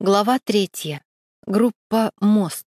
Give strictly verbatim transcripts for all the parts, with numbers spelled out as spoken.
Глава третья. Группа «Мост».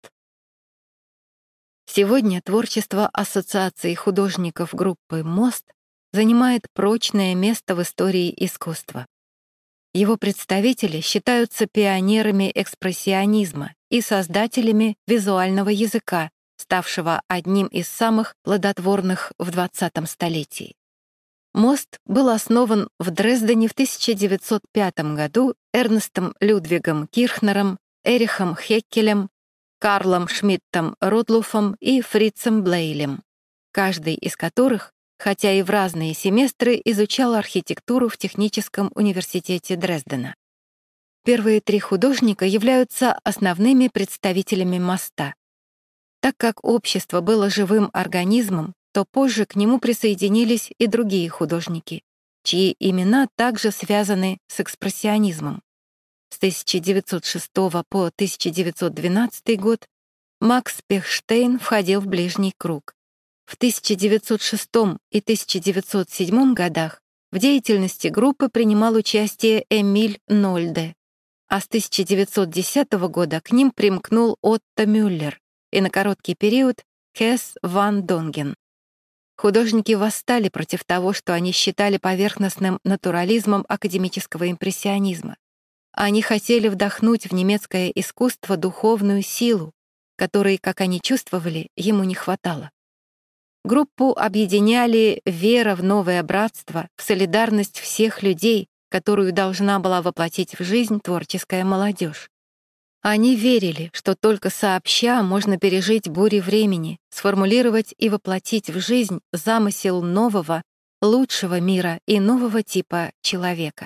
Сегодня творчество Ассоциации художников группы «Мост» занимает прочное место в истории искусства. Его представители считаются пионерами экспрессионизма и создателями визуального языка, ставшего одним из самых плодотворных в двадцатом столетии. «Мост» был основан в Дрездене в тысяча девятьсот пятом году Эрнстом Людвигом Кирхнером, Эрихом Хеккелем, Карлом Шмидтом Ротлуфом и Фрицем Блейлем, каждый из которых, хотя и в разные семестры, изучал архитектуру в Техническом университете Дрездена. Первые три художника являются основными представителями «Моста». Так как общество было живым организмом, то позже к нему присоединились и другие художники, чьи имена также связаны с экспрессионизмом. С тысяча девятьсот шестого по тысяча девятьсот двенадцатый год Макс Пехштейн входил в ближний круг. В тысяча девятьсот шестом и тысяча девятьсот седьмом годах в деятельности группы принимал участие Эмиль Нольде, а с тысяча девятьсот десятого года к ним примкнул Отто Мюллер и на короткий период Кэс ван Донген. Художники восстали против того, что они считали поверхностным натурализмом академического импрессионизма. Они хотели вдохнуть в немецкое искусство духовную силу, которой, как они чувствовали, ему не хватало. Группу объединяли вера в новое братство, в солидарность всех людей, которую должна была воплотить в жизнь творческая молодежь. Они верили, что только сообща можно пережить бури времени, сформулировать и воплотить в жизнь замысел нового, лучшего мира и нового типа человека.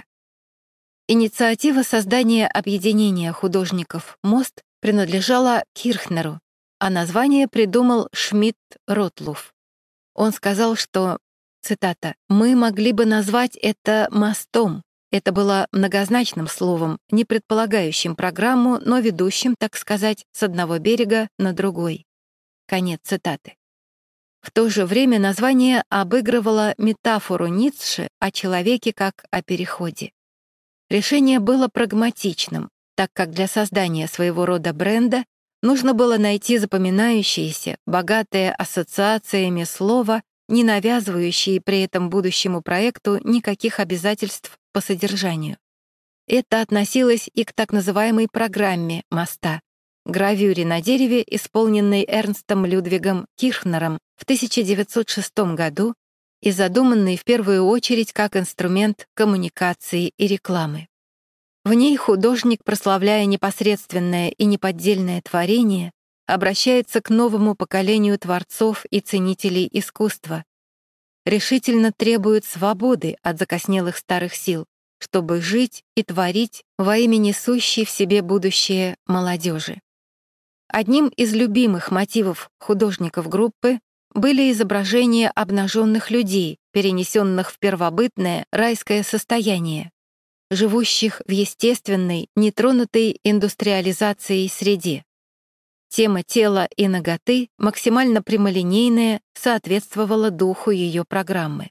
Инициатива создания объединения художников «Мост» принадлежала Кирхнеру, а название придумал Шмидт-Ротлуф. Он сказал, что, цитата, «мы могли бы назвать это мостом». Это было многозначным словом, не предполагающим программу, но ведущим, так сказать, с одного берега на другой. Конец цитаты. В то же время название обыгрывало метафору Ницше о человеке как о переходе. Решение было прагматичным, так как для создания своего рода бренда нужно было найти запоминающееся, богатое ассоциациями слово, не навязывающие при этом будущему проекту никаких обязательств по содержанию. Это относилось и к так называемой программе «Моста», гравюре на дереве, исполненной Эрнстом Людвигом Кирхнером в тысяча девятьсот шестом году и задуманной в первую очередь как инструмент коммуникации и рекламы. В ней художник, прославляя непосредственное и неподдельное творение, обращается к новому поколению творцов и ценителей искусства, решительно требует свободы от закоснелых старых сил, чтобы жить и творить во имя несущей в себе будущее молодежи. Одним из любимых мотивов художников группы были изображения обнаженных людей, перенесенных в первобытное райское состояние, живущих в естественной, нетронутой индустриализацией среде. Тема тела и наготы, максимально прямолинейная, соответствовала духу ее программы.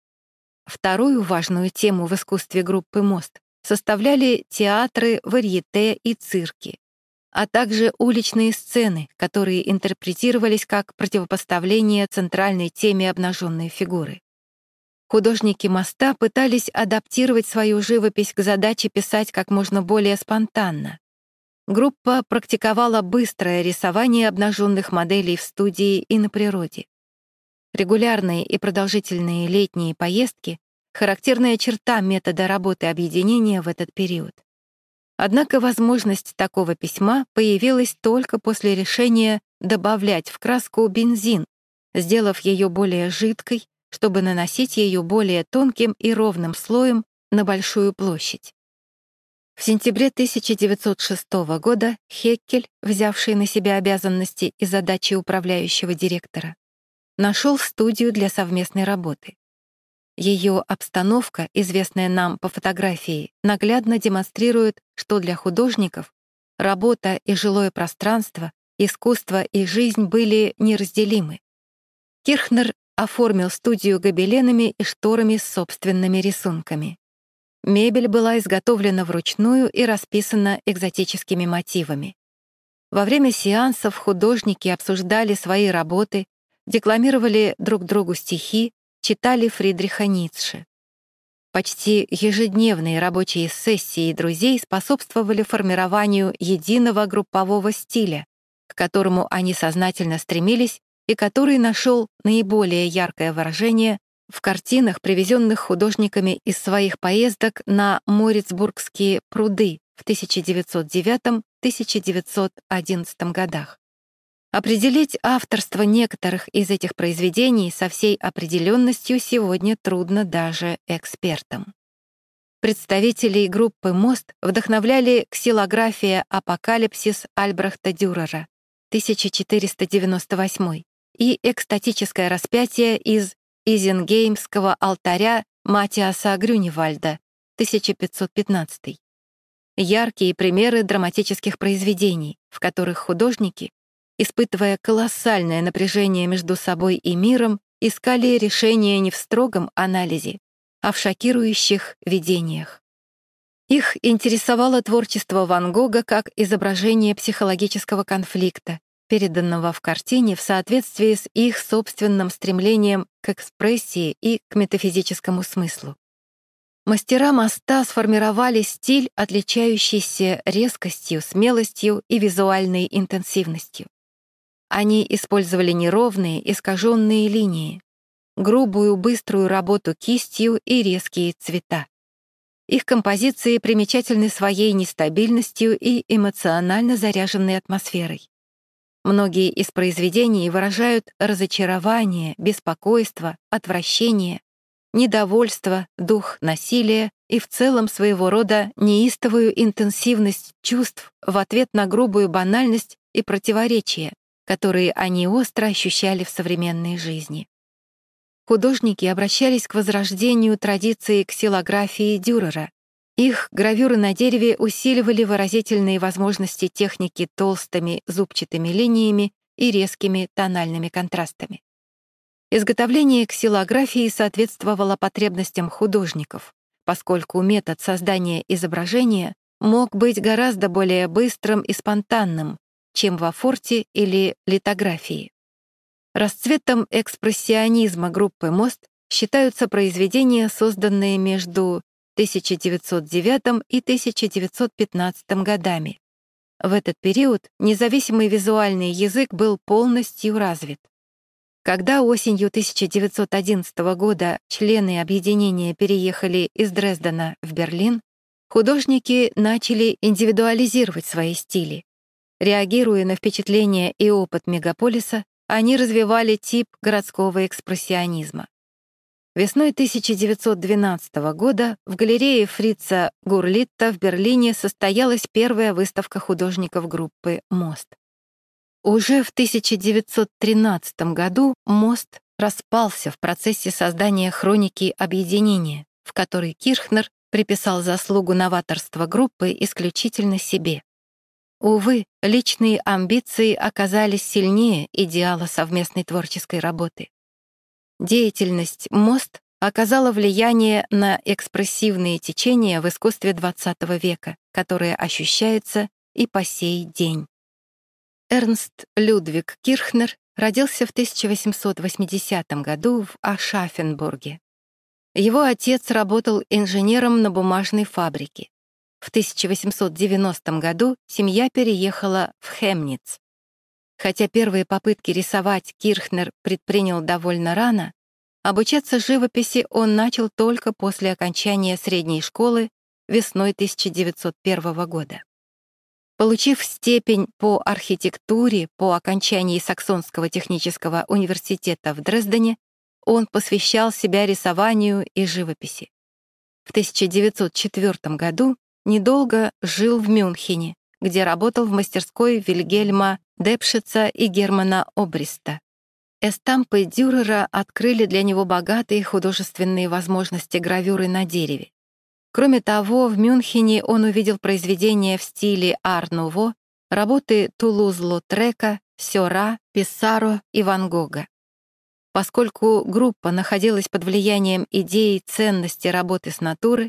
Вторую важную тему в искусстве группы «Мост» составляли театры, варьете и цирки, а также уличные сцены, которые интерпретировались как противопоставление центральной теме обнаженной фигуры. Художники «Моста» пытались адаптировать свою живопись к задаче писать как можно более спонтанно. Группа практиковала быстрое рисование обнаженных моделей в студии и на природе. Регулярные и продолжительные летние поездки — характерная черта метода работы объединения в этот период. Однако возможность такого письма появилась только после решения добавлять в краску бензин, сделав ее более жидкой, чтобы наносить ее более тонким и ровным слоем на большую площадь. В сентябре тысяча девятьсот шестого года Хеккель, взявший на себя обязанности и задачи управляющего директора, нашел студию для совместной работы. Ее обстановка, известная нам по фотографии, наглядно демонстрирует, что для художников работа и жилое пространство, искусство и жизнь были неразделимы. Кирхнер оформил студию гобеленами и шторами с собственными рисунками. Мебель была изготовлена вручную и расписана экзотическими мотивами. Во время сеансов художники обсуждали свои работы, декламировали друг другу стихи, читали Фридриха Ницше. Почти ежедневные рабочие сессии друзей способствовали формированию единого группового стиля, к которому они сознательно стремились и который нашел наиболее яркое выражение в картинах, привезенных художниками из своих поездок на Морицбургские пруды в тысяча девятьсот девятом — тысяча девятьсот одиннадцатом годах. Определить авторство некоторых из этих произведений со всей определенностью сегодня трудно даже экспертам. Представителей группы «Мост» вдохновляли ксилография «Апокалипсис» Альбрехта Дюрера, тысяча четыреста девяносто восьмой, и экстатическое распятие из Изенгеймского алтаря Матиаса Грюневальда, тысяча пятьсот пятнадцатый. Яркие примеры драматических произведений, в которых художники, испытывая колоссальное напряжение между собой и миром, искали решение не в строгом анализе, а в шокирующих видениях. Их интересовало творчество Ван Гога как изображение психологического конфликта, переданного в картине в соответствии с их собственным стремлением к экспрессии и к метафизическому смыслу. Мастера моста сформировали стиль, отличающийся резкостью, смелостью и визуальной интенсивностью. Они использовали неровные, искаженные линии, грубую, быструю работу кистью и резкие цвета. Их композиции примечательны своей нестабильностью и эмоционально заряженной атмосферой. Многие из произведений выражают разочарование, беспокойство, отвращение, недовольство, дух насилия и в целом своего рода неистовую интенсивность чувств в ответ на грубую банальность и противоречия, которые они остро ощущали в современной жизни. Художники обращались к возрождению традиции ксилографии Дюрера. Их гравюры на дереве усиливали выразительные возможности техники толстыми зубчатыми линиями и резкими тональными контрастами. Изготовление ксилографии соответствовало потребностям художников, поскольку метод создания изображения мог быть гораздо более быстрым и спонтанным, чем во форте или литографии. Расцветом экспрессионизма группы «Мост» считаются произведения, созданные между тысяча девятьсот девятым и тысяча девятьсот пятнадцатым годами. В этот период независимый визуальный язык был полностью развит. Когда осенью тысяча девятьсот одиннадцатого года члены объединения переехали из Дрездена в Берлин, художники начали индивидуализировать свои стили. Реагируя на впечатления и опыт мегаполиса, они развивали тип городского экспрессионизма. Весной тысяча девятьсот двенадцатого года в галерее Фрица Гурлитта в Берлине состоялась первая выставка художников группы «Мост». Уже в тысяча девятьсот тринадцатом году «Мост» распался в процессе создания хроники объединения, в которой Кирхнер приписал заслугу новаторства группы исключительно себе. Увы, личные амбиции оказались сильнее идеала совместной творческой работы. Деятельность «Мост» оказала влияние на экспрессивные течения в искусстве двадцатого века, которое ощущается и по сей день. Эрнст Людвиг Кирхнер родился в тысяча восемьсот восьмидесятом году в Ашафенбурге. Его отец работал инженером на бумажной фабрике. В тысяча восемьсот девяностом году семья переехала в Хемниц. Хотя первые попытки рисовать Кирхнер предпринял довольно рано, обучаться живописи он начал только после окончания средней школы весной тысяча девятьсот первого года. Получив степень по архитектуре по окончании Саксонского технического университета в Дрездене, он посвящал себя рисованию и живописи. В тысяча девятьсот четвёртом году недолго жил в Мюнхене, где работал в мастерской Вильгельма Депшица и Германа Обриста. Эстампы Дюрера открыли для него богатые художественные возможности гравюры на дереве. Кроме того, в Мюнхене он увидел произведения в стиле ар-нуво, работы Тулуз-Лотрека, Сёра, Писсаро и Ван Гога. Поскольку группа находилась под влиянием идеи ценности работы с натуры,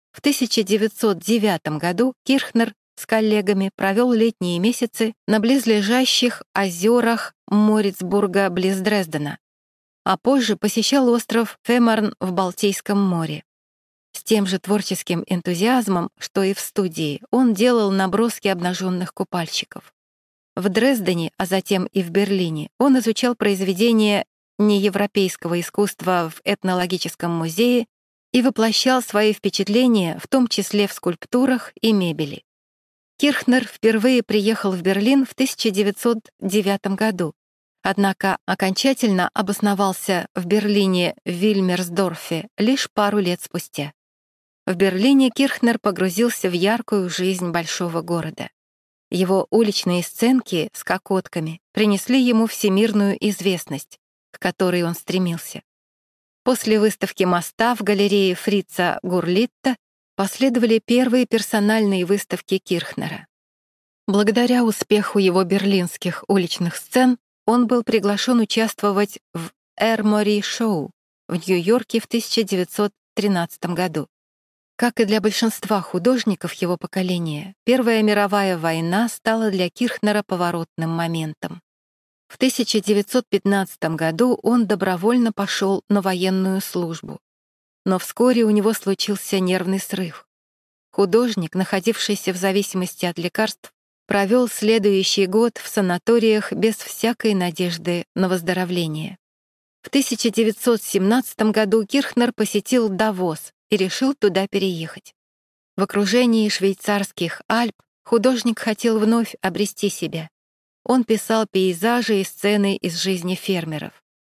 В тысяча девятьсот девятом году Кирхнер с коллегами провел летние месяцы на близлежащих озерах Морицбурга близ Дрездена, а позже посещал остров Фемерн в Балтийском море. С тем же творческим энтузиазмом, что и в студии, он делал наброски обнаженных купальщиков. В Дрездене, а затем и в Берлине, он изучал произведения неевропейского искусства в этнологическом музее и воплощал свои впечатления, в том числе в скульптурах и мебели. Кирхнер впервые приехал в Берлин в тысяча девятьсот девятом году, однако окончательно обосновался в Берлине в Вильмерсдорфе лишь пару лет спустя. В Берлине Кирхнер погрузился в яркую жизнь большого города. Его уличные сценки с кокотками принесли ему всемирную известность, к которой он стремился. После выставки моста в галерее Фрица Гурлитта последовали первые персональные выставки Кирхнера. Благодаря успеху его берлинских уличных сцен он был приглашен участвовать в Эрмори-шоу в Нью-Йорке в тысяча девятьсот тринадцатом году. Как и для большинства художников его поколения, Первая мировая война стала для Кирхнера поворотным моментом. В тысяча девятьсот пятнадцатом году он добровольно пошел на военную службу. Но вскоре у него случился нервный срыв. Художник, находившийся в зависимости от лекарств, провел следующий год в санаториях без всякой надежды на выздоровление. В тысяча девятьсот семнадцатом году Кирхнер посетил Давос и решил туда переехать. В окружении швейцарских Альп художник хотел вновь обрести себя. Он писал пейзажи и сцены из жизни фермеров.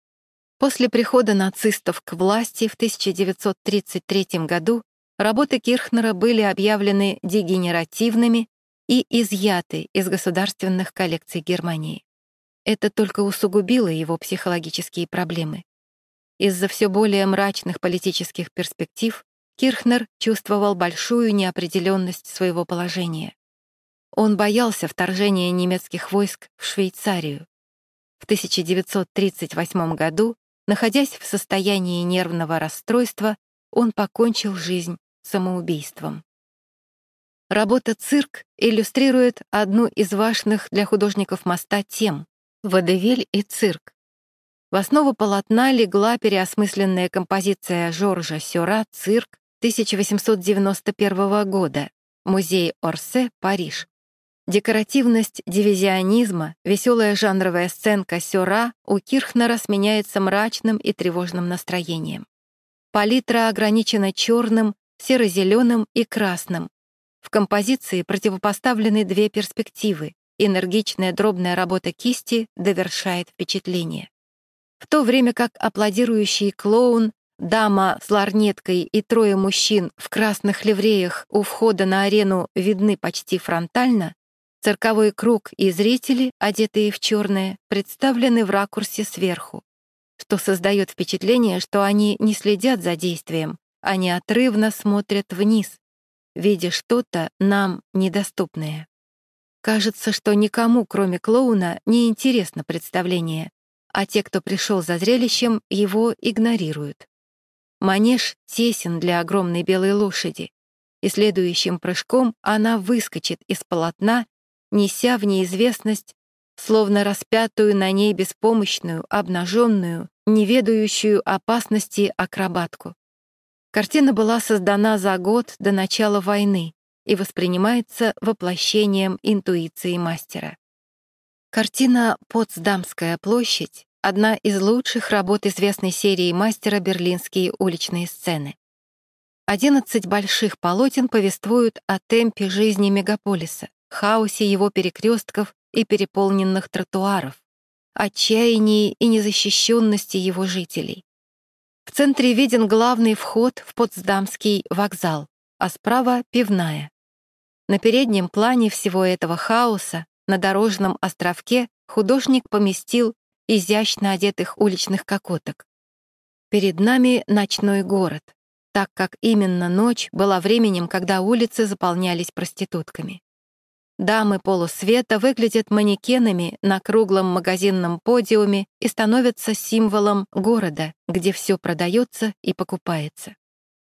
После прихода нацистов к власти в тысяча девятьсот тридцать третьем году работы Кирхнера были объявлены дегенеративными и изъяты из государственных коллекций Германии. Это только усугубило его психологические проблемы. Из-за все более мрачных политических перспектив Кирхнер чувствовал большую неопределенность своего положения. Он боялся вторжения немецких войск в Швейцарию. В тысяча девятьсот тридцать восьмом году, находясь в состоянии нервного расстройства, он покончил жизнь самоубийством. Работа «Цирк» иллюстрирует одну из важных для художников моста тем — водевиль и цирк. В основу полотна легла переосмысленная композиция Жоржа Сюра «Цирк» тысяча восемьсот девяносто первого года, музей Орсе, Париж. Декоративность дивизионизма, веселая жанровая сценка Сюра у Кирхнера сменяется мрачным и тревожным настроением. Палитра ограничена черным, серо-зеленым и красным. В композиции противопоставлены две перспективы. Энергичная дробная работа кисти довершает впечатление. В то время как аплодирующий клоун, дама с ларнеткой и трое мужчин в красных ливреях у входа на арену видны почти фронтально, цирковой круг и зрители, одетые в черное, представлены в ракурсе сверху, что создает впечатление, что они не следят за действием, а неотрывно смотрят вниз, видя что-то нам недоступное. Кажется, что никому, кроме клоуна, не интересно представление, а те, кто пришел за зрелищем, его игнорируют. Манеж тесен для огромной белой лошади, и следующим прыжком она выскочит из полотна, неся в неизвестность, словно распятую на ней беспомощную, обнаженную, неведающую опасности акробатку. Картина была создана за год до начала войны и воспринимается воплощением интуиции мастера. Картина «Потсдамская площадь» — одна из лучших работ известной серии мастера «Берлинские уличные сцены». Одиннадцать больших полотен повествуют о темпе жизни мегаполиса, хаосе его перекрестков и переполненных тротуаров, отчаянии и незащищенности его жителей. В центре виден главный вход в Потсдамский вокзал, а справа — пивная. На переднем плане всего этого хаоса, на дорожном островке, художник поместил изящно одетых уличных кокоток. Перед нами ночной город, так как именно ночь была временем, когда улицы заполнялись проститутками. Дамы полусвета выглядят манекенами на круглом магазинном подиуме и становятся символом города, где все продается и покупается.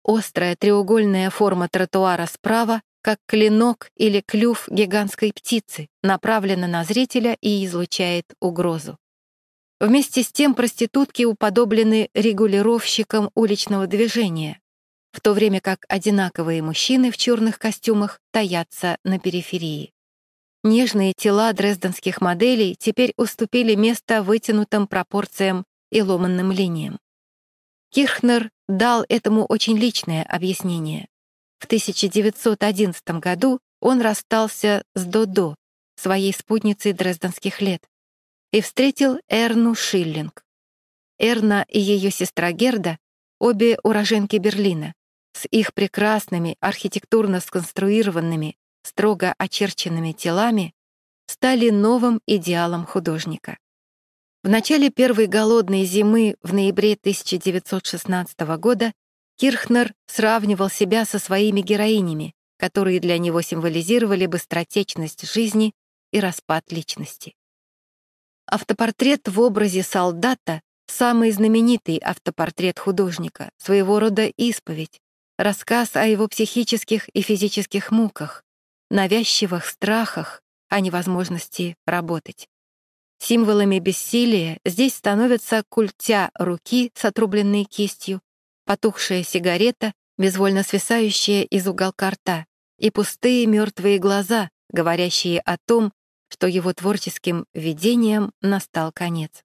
острая треугольная форма тротуара справа, как клинок или клюв гигантской птицы, направлена на зрителя и излучает угрозу. Вместе с тем проститутки уподоблены регулировщикам уличного движения, в то время как одинаковые мужчины в черных костюмах таятся на периферии. Нежные тела дрезденских моделей теперь уступили место вытянутым пропорциям и ломанным линиям. Кирхнер дал этому очень личное объяснение. В тысяча девятьсот одиннадцатом году он расстался с Додо, своей спутницей дрезденских лет, и встретил Эрну Шиллинг. Эрна и ее сестра Герда — обе уроженки Берлина, с их прекрасными архитектурно сконструированными, строго очерченными телами, стали новым идеалом художника. В начале первой голодной зимы в ноябре тысяча девятьсот шестнадцатого года Кирхнер сравнивал себя со своими героинями, которые для него символизировали быстротечность жизни и распад личности. Автопортрет в образе солдата — самый знаменитый автопортрет художника, своего рода исповедь, рассказ о его психических и физических муках, навязчивых страхах о невозможности работать. Символами бессилия здесь становятся культя руки с отрубленной кистью, потухшая сигарета, безвольно свисающая из уголка рта, и пустые мертвые глаза, говорящие о том, что его творческим видениям настал конец.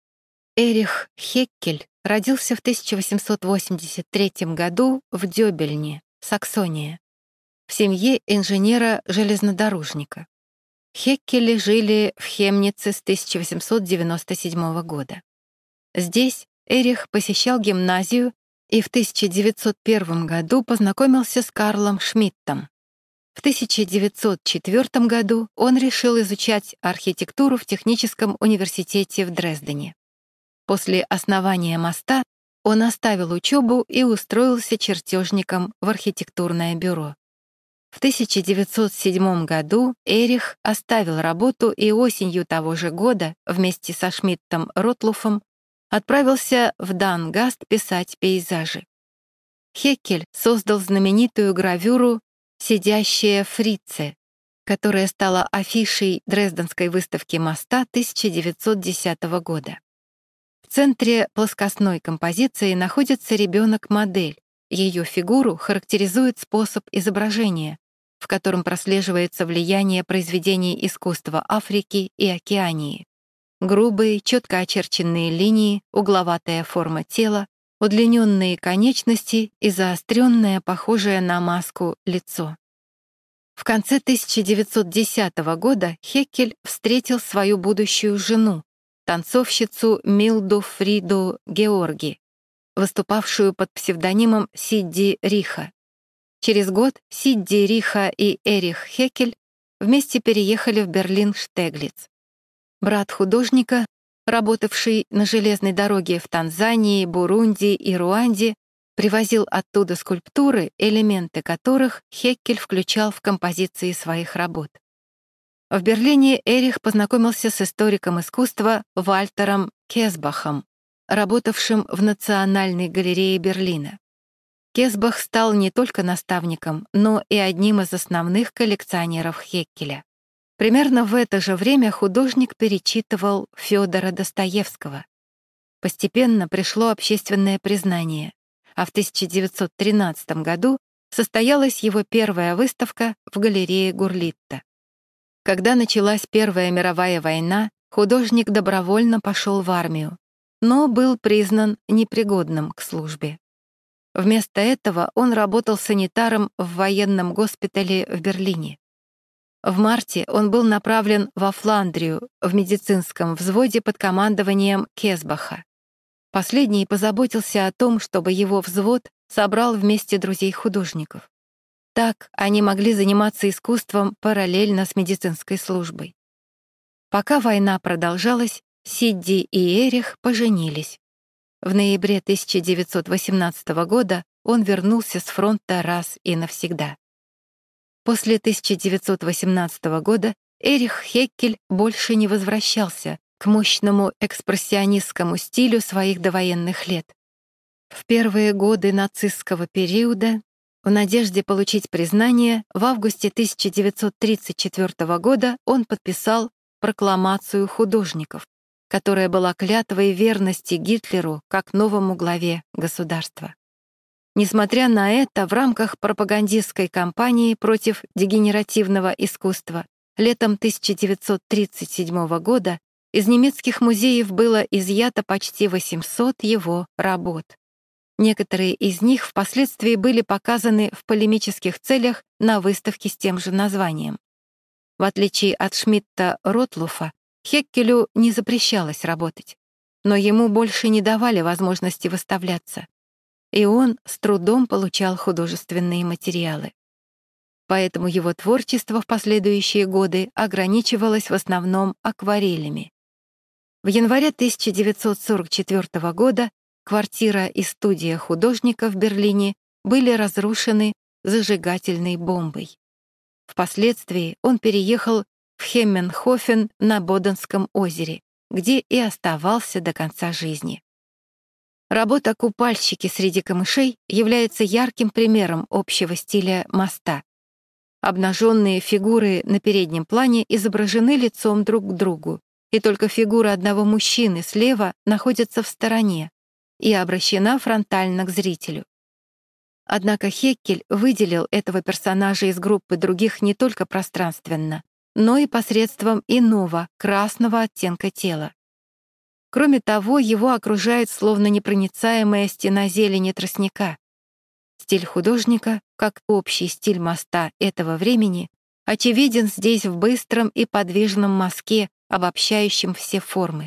Эрих Хеккель родился в тысяча восемьсот восемьдесят третьем году в Дёбельне, Саксония, в семье инженера-железнодорожника. Хеккели жили в Хемнице с тысяча восемьсот девяносто седьмого года. Здесь Эрих посещал гимназию и в тысяча девятьсот первом году познакомился с Карлом Шмидтом. В тысяча девятьсот четвёртом году он решил изучать архитектуру в техническом университете в Дрездене. После основания моста он оставил учебу и устроился чертежником в архитектурное бюро. В тысяча девятьсот седьмом году Эрих оставил работу и осенью того же года вместе со Шмидтом Ротлуфом отправился в Дангаст писать пейзажи. Хеккель создал знаменитую гравюру «Сидящая фрице», которая стала афишей Дрезденской выставки моста тысяча девятьсот десятого года. В центре плоскостной композиции находится ребенок-модель. Ее фигуру характеризует способ изображения, в котором прослеживается влияние произведений искусства Африки и Океании. Грубые, четко очерченные линии, угловатая форма тела, удлиненные конечности и заостренное, похожее на маску, лицо. В конце тысяча девятьсот десятого года Хеккель встретил свою будущую жену, танцовщицу Милду Фриду Георги, выступавшую под псевдонимом Сидди Риха. Через год Сидди Риха и Эрих Хеккель вместе переехали в Берлин-Штеглиц. Брат художника, работавший на железной дороге в Танзании, Бурунди и Руанде, привозил оттуда скульптуры, элементы которых Хеккель включал в композиции своих работ. В Берлине Эрих познакомился с историком искусства Вальтером Кесбахом, работавшим в Национальной галерее Берлина. Кесбах стал не только наставником, но и одним из основных коллекционеров Хеккеля. Примерно в это же время художник перечитывал Фёдора Достоевского. Постепенно пришло общественное признание, а в тысяча девятьсот тринадцатом году состоялась его первая выставка в галерее Гурлитта. Когда началась Первая мировая война, художник добровольно пошел в армию, но был признан непригодным к службе. Вместо этого он работал санитаром в военном госпитале в Берлине. В марте он был направлен во Фландрию в медицинском взводе под командованием Кесбаха. Последний позаботился о том, чтобы его взвод собрал вместе друзей-художников. Так они могли заниматься искусством параллельно с медицинской службой. Пока война продолжалась, Сидди и Эрих поженились. В ноябре тысяча девятьсот восемнадцатого года он вернулся с фронта раз и навсегда. После тысяча девятьсот восемнадцатого года Эрих Хеккель больше не возвращался к мощному экспрессионистскому стилю своих довоенных лет. В первые годы нацистского периода, в надежде получить признание, в августе тысяча девятьсот тридцать четвёртого года он подписал прокламацию художников, которая была клятвой верности Гитлеру как новому главе государства. Несмотря на это, в рамках пропагандистской кампании против дегенеративного искусства летом тысяча девятьсот тридцать седьмого года из немецких музеев было изъято почти восемьсот его работ. Некоторые из них впоследствии были показаны в полемических целях на выставке с тем же названием. В отличие от Шмидта Ротлуфа, Хеккелю не запрещалось работать, но ему больше не давали возможности выставляться, и он с трудом получал художественные материалы. Поэтому его творчество в последующие годы ограничивалось в основном акварелями. В январе тысяча девятьсот сорок четвёртого года квартира и студия художника в Берлине были разрушены зажигательной бомбой. Впоследствии он переехал в Хемменхофен на Боденском озере, где и оставался до конца жизни. Работа «Купальщики среди камышей» является ярким примером общего стиля моста. Обнаженные фигуры на переднем плане изображены лицом друг к другу, и только фигура одного мужчины слева находится в стороне и обращена фронтально к зрителю. Однако Хеккель выделил этого персонажа из группы других не только пространственно, но и посредством иного, красного оттенка тела. Кроме того, его окружает словно непроницаемая стена зелени тростника. Стиль художника, как общий стиль моста этого времени, очевиден здесь в быстром и подвижном мазке, обобщающем все формы.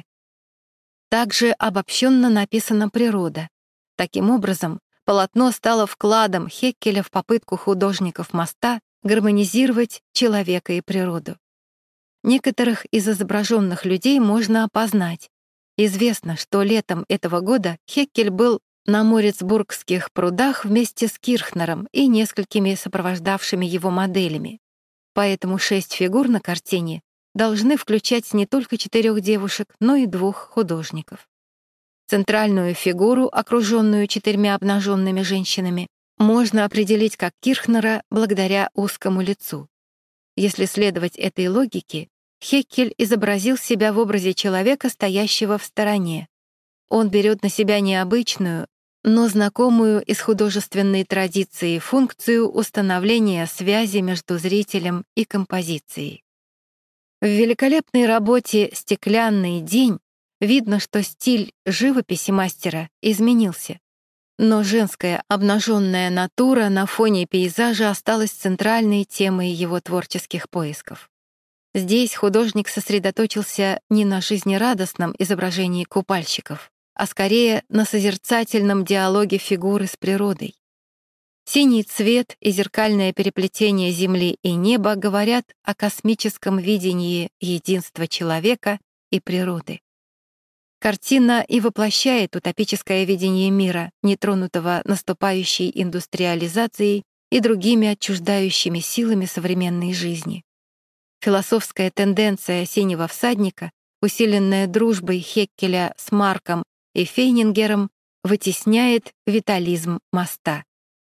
Также обобщенно написана природа. Таким образом, полотно стало вкладом Хеккеля в попытку художников моста гармонизировать человека и природу. Некоторых из изображенных людей можно опознать. Известно, что летом этого года Хеккель был на Морицбургских прудах вместе с Кирхнером и несколькими сопровождавшими его моделями. Поэтому шесть фигур на картине должны включать не только четырех девушек, но и двух художников. Центральную фигуру, окруженную четырьмя обнаженными женщинами, можно определить как Кирхнера благодаря узкому лицу. Если следовать этой логике, Хеккель изобразил себя в образе человека, стоящего в стороне. Он берет на себя необычную, но знакомую из художественной традиции функцию установления связи между зрителем и композицией. В великолепной работе «Стеклянный день» видно, что стиль живописи мастера изменился, но женская обнаженная натура на фоне пейзажа осталась центральной темой его творческих поисков. Здесь художник сосредоточился не на жизнерадостном изображении купальщиков, а скорее на созерцательном диалоге фигуры с природой. Синий цвет и зеркальное переплетение земли и неба говорят о космическом видении единства человека и природы. Картина и воплощает утопическое видение мира, нетронутого наступающей индустриализацией и другими отчуждающими силами современной жизни. Философская тенденция «Синего всадника», усиленная дружбой Хеккеля с Марком и Фейнингером, вытесняет витализм моста.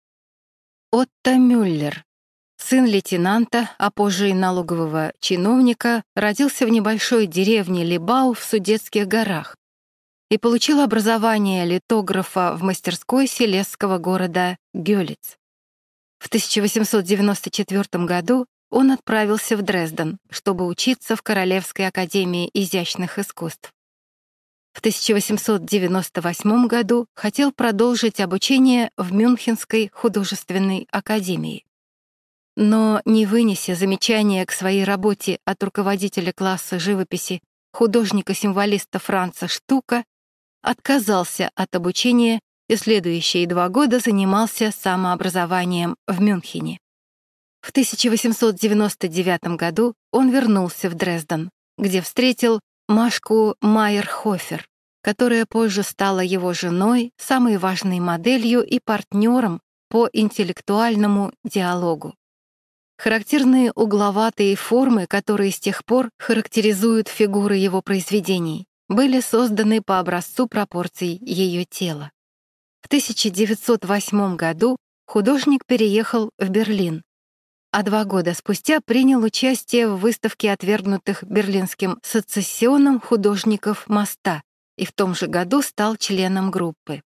Отто Мюллер, сын лейтенанта, а позже и налогового чиновника, родился в небольшой деревне Либау в Судетских горах и получил образование литографа в мастерской селезского города Гёлиц. В тысяча восемьсот девяносто четвёртом году он отправился в Дрезден, чтобы учиться в Королевской академии изящных искусств. В тысяча восемьсот девяносто восьмом году хотел продолжить обучение в Мюнхенской художественной академии. Но, не вынеся замечания к своей работе от руководителя класса живописи, художника-символиста Франца Штука, отказался от обучения и следующие два года занимался самообразованием в Мюнхене. В тысяча восемьсот девяносто девятом году он вернулся в Дрезден, где встретил Машку Майерхофер, которая позже стала его женой, самой важной моделью и партнером по интеллектуальному диалогу. Характерные угловатые формы, которые с тех пор характеризуют фигуры его произведений, были созданы по образцу пропорций ее тела. В тысяча девятьсот восьмом году художник переехал в Берлин, а два года спустя принял участие в выставке отвергнутых Берлинским сецессионом художников моста и в том же году стал членом группы.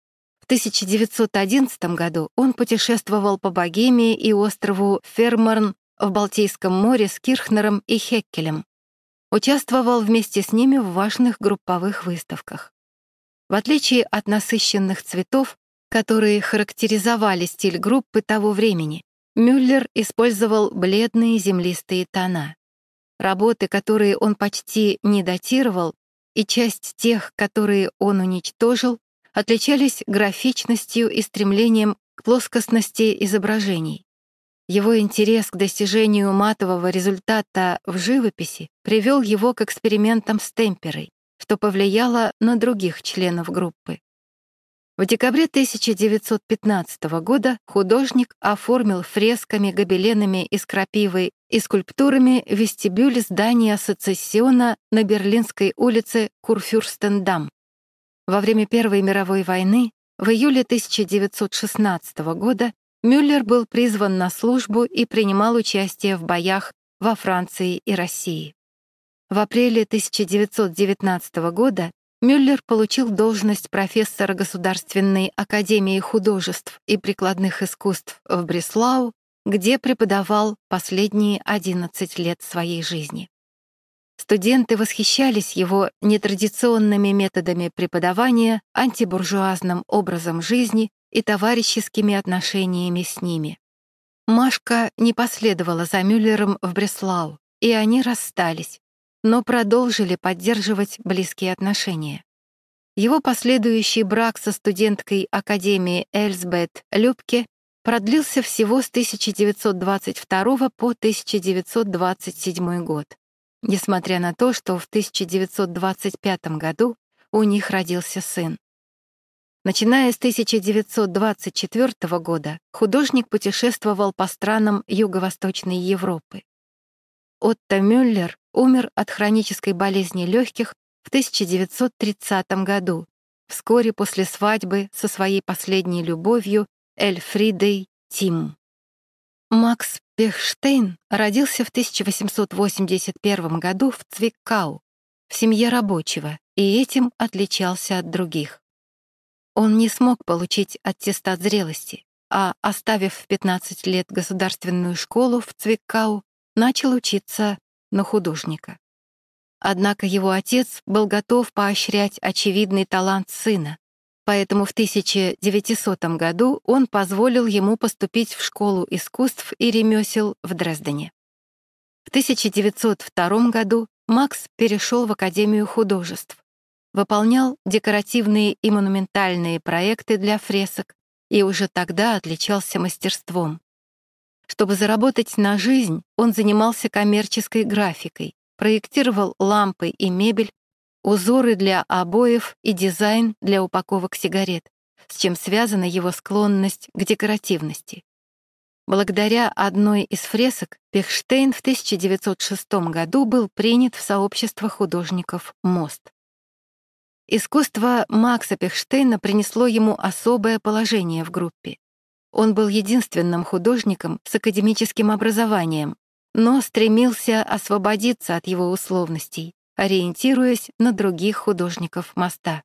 В тысяча девятьсот одиннадцатом году он путешествовал по Богемии и острову Ферморн в Балтийском море с Кирхнером и Хеккелем. Участвовал вместе с ними в важных групповых выставках. В отличие от насыщенных цветов, которые характеризовали стиль группы того времени, Мюллер использовал бледные землистые тона. Работы, которые он почти не датировал, и часть тех, которые он уничтожил, отличались графичностью и стремлением к плоскостности изображений. Его интерес к достижению матового результата в живописи привел его к экспериментам с темперой, что повлияло на других членов группы. В декабре тысяча девятьсот пятнадцатого года художник оформил фресками, гобеленами из крапивы и скульптурами вестибюль здания Сецессиона на Берлинской улице Курфюрстендам. Во время Первой мировой войны в июле тысяча девятьсот шестнадцатого года Мюллер был призван на службу и принимал участие в боях во Франции и России. В апреле тысяча девятьсот девятнадцатого года Мюллер получил должность профессора Государственной академии художеств и прикладных искусств в Бреслау, где преподавал последние одиннадцать лет своей жизни. Студенты восхищались его нетрадиционными методами преподавания, антибуржуазным образом жизни и товарищескими отношениями с ними. Машка не последовала за Мюллером в Бреслау, и они расстались, но продолжили поддерживать близкие отношения. Его последующий брак со студенткой Академии Эльсбет Любке продлился всего с тысяча девятьсот двадцать второго по тысяча девятьсот двадцать седьмой год, несмотря на то, что в тысяча девятьсот двадцать пятом году у них родился сын. Начиная с тысяча девятьсот двадцать четвёртого года художник путешествовал по странам Юго-Восточной Европы. Отто Мюллер умер от хронической болезни легких в тысяча девятьсот тридцатом году, вскоре после свадьбы со своей последней любовью Эльфридой Тим. Макс Пехштейн родился в тысяча восемьсот восемьдесят первом году в Цвиккау, в семье рабочего, и этим отличался от других. Он не смог получить аттестат зрелости, а, оставив в пятнадцать лет государственную школу в Цвиккау, начал учиться на художника. Однако его отец был готов поощрять очевидный талант сына, поэтому в тысяча девятисотом году он позволил ему поступить в школу искусств и ремесел в Дрездене. В тысяча девятьсот втором году Макс перешел в Академию художеств, выполнял декоративные и монументальные проекты для фресок и уже тогда отличался мастерством. Чтобы заработать на жизнь, он занимался коммерческой графикой, проектировал лампы и мебель, узоры для обоев и дизайн для упаковок сигарет, с чем связана его склонность к декоративности. Благодаря одной из фресок Пехштейн в тысяча девятьсот шестом году был принят в сообщество художников «Мост». Искусство Макса Пехштейна принесло ему особое положение в группе. Он был единственным художником с академическим образованием, но стремился освободиться от его условностей, ориентируясь на других художников моста.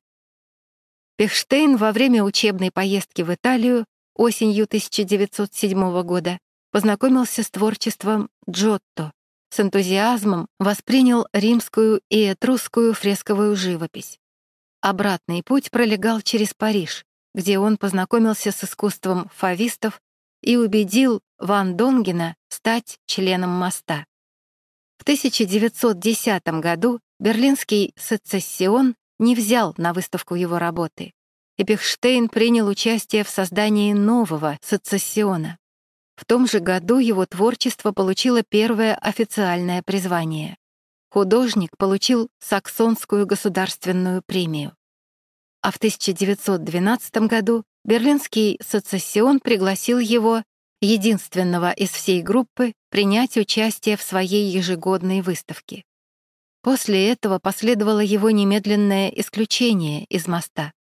Пехштейн во время учебной поездки в Италию осенью тысяча девятьсот седьмого года познакомился с творчеством Джотто, с энтузиазмом воспринял римскую и этрусскую фресковую живопись. Обратный путь пролегал через Париж, где он познакомился с искусством фавистов и убедил Ван Донгена стать членом моста. В тысяча девятьсот десятом году берлинский сецессион не взял на выставку его работы, и Пехштейн принял участие в создании нового сецессиона. В том же году его творчество получило первое официальное призвание. Художник получил Саксонскую государственную премию. А в тысяча девятьсот двенадцатом году Берлинский сецессион пригласил его, единственного из всей группы, принять участие в своей ежегодной выставке. После этого последовало его немедленное исключение из моста.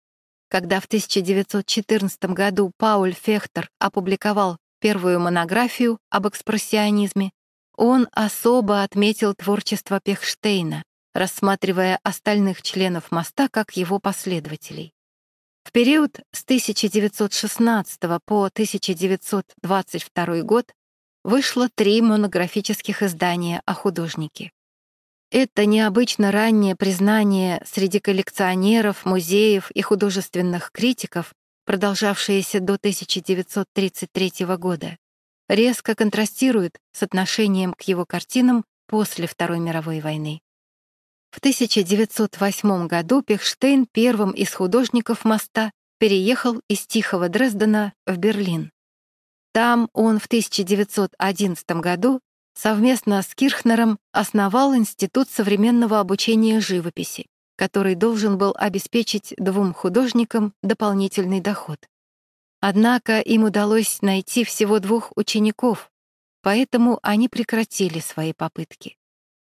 Когда в тысяча девятьсот четырнадцатом году Пауль Фехтер опубликовал первую монографию об экспрессионизме, он особо отметил творчество Пехштейна, рассматривая остальных членов моста как его последователей. В период с тысяча девятьсот шестнадцатого по тысяча девятьсот двадцать второй год вышло три монографических издания о художнике. Это необычно раннее признание среди коллекционеров, музеев и художественных критиков, продолжавшееся до тысяча девятьсот тридцать третьего года, резко контрастирует с отношением к его картинам после Второй мировой войны. В тысяча девятьсот восьмом году Пехштейн первым из художников моста переехал из тихого Дрездена в Берлин. Там он в тысяча девятьсот одиннадцатом году совместно с Кирхнером основал Институт современного обучения живописи, который должен был обеспечить двум художникам дополнительный доход. Однако им удалось найти всего двух учеников, поэтому они прекратили свои попытки.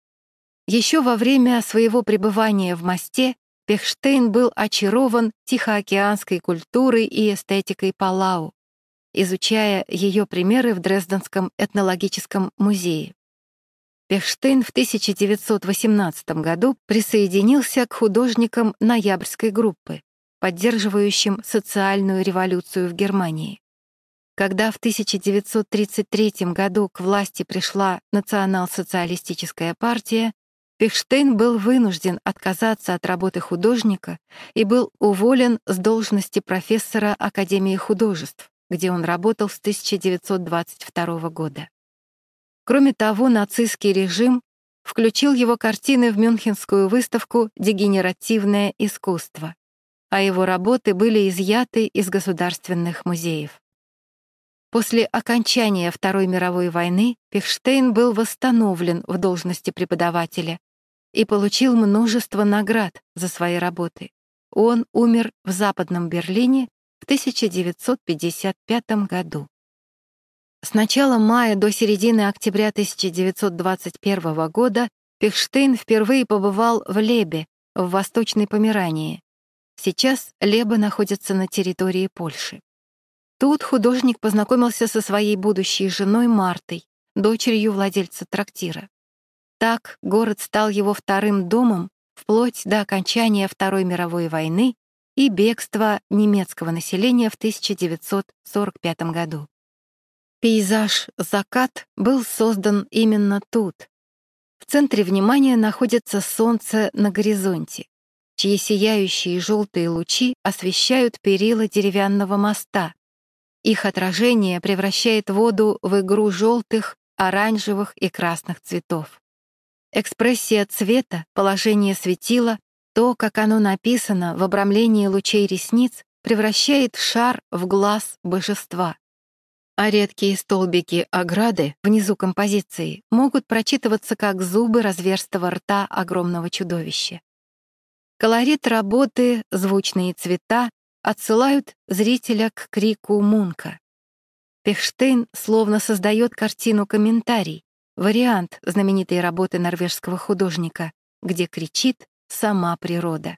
Еще во время своего пребывания в мосте Пехштейн был очарован тихоокеанской культурой и эстетикой Палау, изучая ее примеры в Дрезденском этнологическом музее. Пехштейн в тысяча девятьсот восемнадцатом году присоединился к художникам ноябрьской группы, поддерживающим социальную революцию в Германии. Когда в тысяча девятьсот тридцать третьем году к власти пришла национал-социалистическая партия, Пехштейн был вынужден отказаться от работы художника и был уволен с должности профессора Академии художеств, где он работал с тысяча девятьсот двадцать второго года. Кроме того, нацистский режим включил его картины в Мюнхенскую выставку «Дегенеративное искусство», а его работы были изъяты из государственных музеев. После окончания Второй мировой войны Пехштейн был восстановлен в должности преподавателя и получил множество наград за свои работы. Он умер в Западном Берлине в тысяча девятьсот пятьдесят пятом году. С начала мая до середины октября тысяча девятьсот двадцать первого года Пехштейн впервые побывал в Лебе, в Восточной Померании. Сейчас Леба находится на территории Польши. Тут художник познакомился со своей будущей женой Мартой, дочерью владельца трактира. Так город стал его вторым домом вплоть до окончания Второй мировой войны и бегства немецкого населения в тысяча девятьсот сорок пятом году. Пейзаж «Закат» был создан именно тут. В центре внимания находится солнце на горизонте, чьи сияющие желтые лучи освещают перила деревянного моста. Их отражение превращает воду в игру желтых, оранжевых и красных цветов. Экспрессия цвета, положение светила, то, как оно написано в обрамлении лучей ресниц, превращает шар в глаз божества. А редкие столбики ограды внизу композиции могут прочитываться как зубы разверстого рта огромного чудовища. Колорит работы, звучные цвета отсылают зрителя к крику Мунка. Пехштейн словно создает картину-комментарий, вариант знаменитой работы норвежского художника, где кричит сама природа.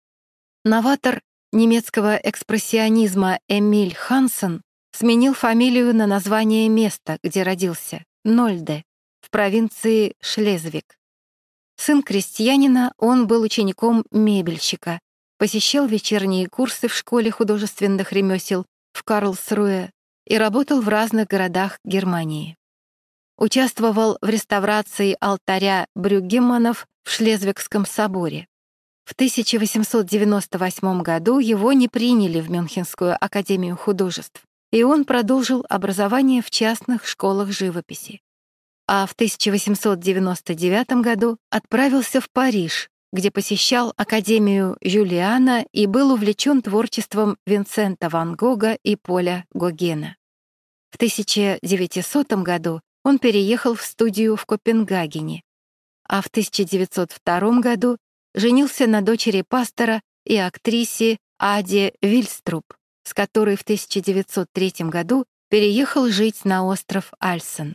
Новатор немецкого экспрессионизма Эмиль Хансен сменил фамилию на название места, где родился — Нольде, в провинции Шлезвиг. Сын крестьянина, он был учеником мебельщика, посещал вечерние курсы в школе художественных ремесел в Карлсруэ и работал в разных городах Германии. Участвовал в реставрации алтаря Брюггеманов в Шлезвигском соборе. В тысяча восемьсот девяносто восьмом году его не приняли в Мюнхенскую академию художеств, и он продолжил образование в частных школах живописи. А в тысяча восемьсот девяносто девятом году отправился в Париж, где посещал Академию Жюлиана и был увлечен творчеством Винсента ван Гога и Поля Гогена. В тысяча девятисотом году он переехал в студию в Копенгагене, а в тысяча девятьсот втором году женился на дочери пастора и актрисе Аде Вильструб, с которой в тысяча девятьсот третьем году переехал жить на остров Альсен.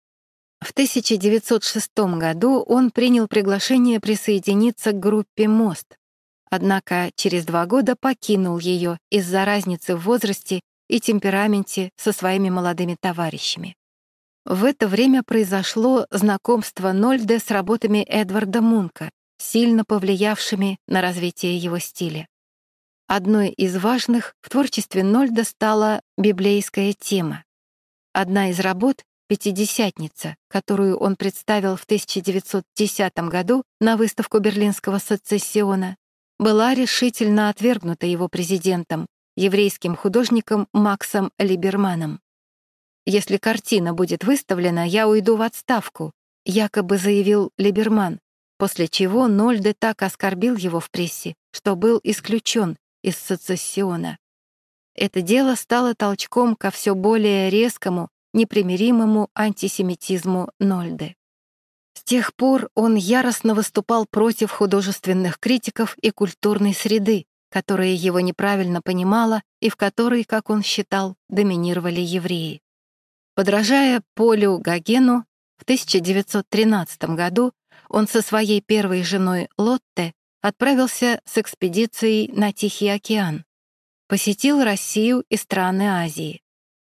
В тысяча девятьсот шестом году он принял приглашение присоединиться к группе «Мост», Однако через два года покинул ее из-за разницы в возрасте и темпераменте со своими молодыми товарищами. В это время произошло знакомство Нольде с работами Эдварда Мунка, сильно повлиявшими на развитие его стиля. Одной из важных в творчестве Нольда стала библейская тема. Одна из работ — «Пятидесятница», которую он представил в тысяча девятьсот десятом году на выставку Берлинского сецессиона, была решительно отвергнута его президентом, еврейским художником Максом Либерманом. «Если картина будет выставлена, я уйду в отставку», якобы заявил Либерман, после чего Нольде так оскорбил его в прессе, что был исключен из сецессиона. Это дело стало толчком ко все более резкому, непримиримому антисемитизму Нольде. С тех пор он яростно выступал против художественных критиков и культурной среды, которая его неправильно понимала и в которой, как он считал, доминировали евреи. Подражая Полю Гогену, в тысяча девятьсот тринадцатом году он со своей первой женой Лотте отправился с экспедицией на Тихий океан, посетил Россию и страны Азии.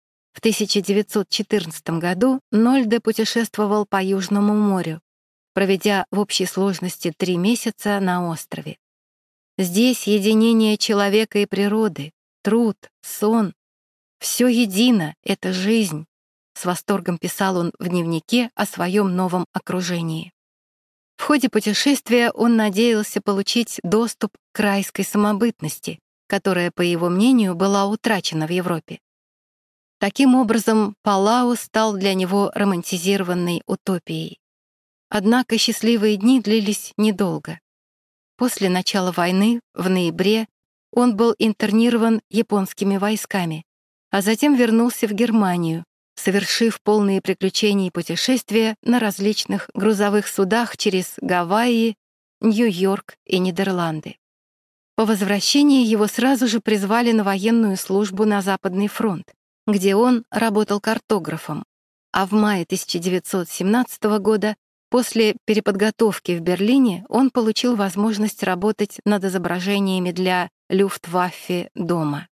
В тысяча девятьсот четырнадцатом году Нольде путешествовал по Южному морю, проведя в общей сложности три месяца на острове. Здесь единение человека и природы, труд, сон — все едино, это жизнь, с восторгом писал он в дневнике о своем новом окружении. В ходе путешествия он надеялся получить доступ к райской самобытности, которая, по его мнению, была утрачена в Европе. Таким образом, Палау стал для него романтизированной утопией. Однако счастливые дни длились недолго. После начала войны, в ноябре, он был интернирован японскими войсками, а затем вернулся в Германию, совершив полные приключения и путешествия на различных грузовых судах через Гавайи, Нью-Йорк и Нидерланды. По возвращении его сразу же призвали на военную службу на Западный фронт, где он работал картографом, а в мае тысяча девятьсот семнадцатого года, после переподготовки в Берлине, он получил возможность работать над изображениями для Люфтваффе дома.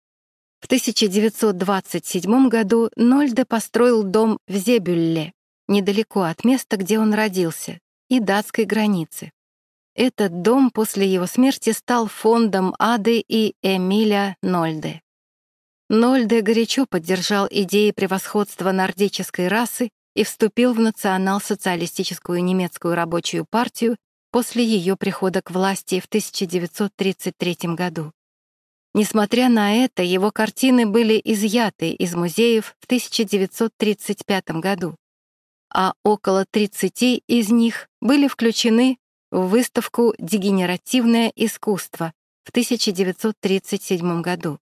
В тысяча девятьсот двадцать седьмом году Нольде построил дом в Зебюлле, недалеко от места, где он родился, и датской границы. Этот дом после его смерти стал фондом Ады и Эмиля Нольде. Нольде горячо поддержал идеи превосходства нордической расы и вступил в национал-социалистическую немецкую рабочую партию после ее прихода к власти в тысяча девятьсот тридцать третьем году. Несмотря на это, его картины были изъяты из музеев в тысяча девятьсот тридцать пятом году, а около тридцати из них были включены в выставку «Дегенеративное искусство» в тысяча девятьсот тридцать седьмом году.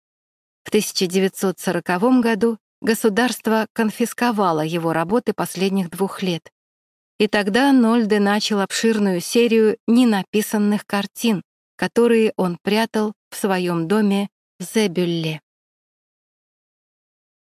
В тысяча девятьсот сороковом году государство конфисковало его работы последних двух лет, и тогда Нольде начал обширную серию ненаписанных картин, которые он прятал в своем доме в Зебюлле.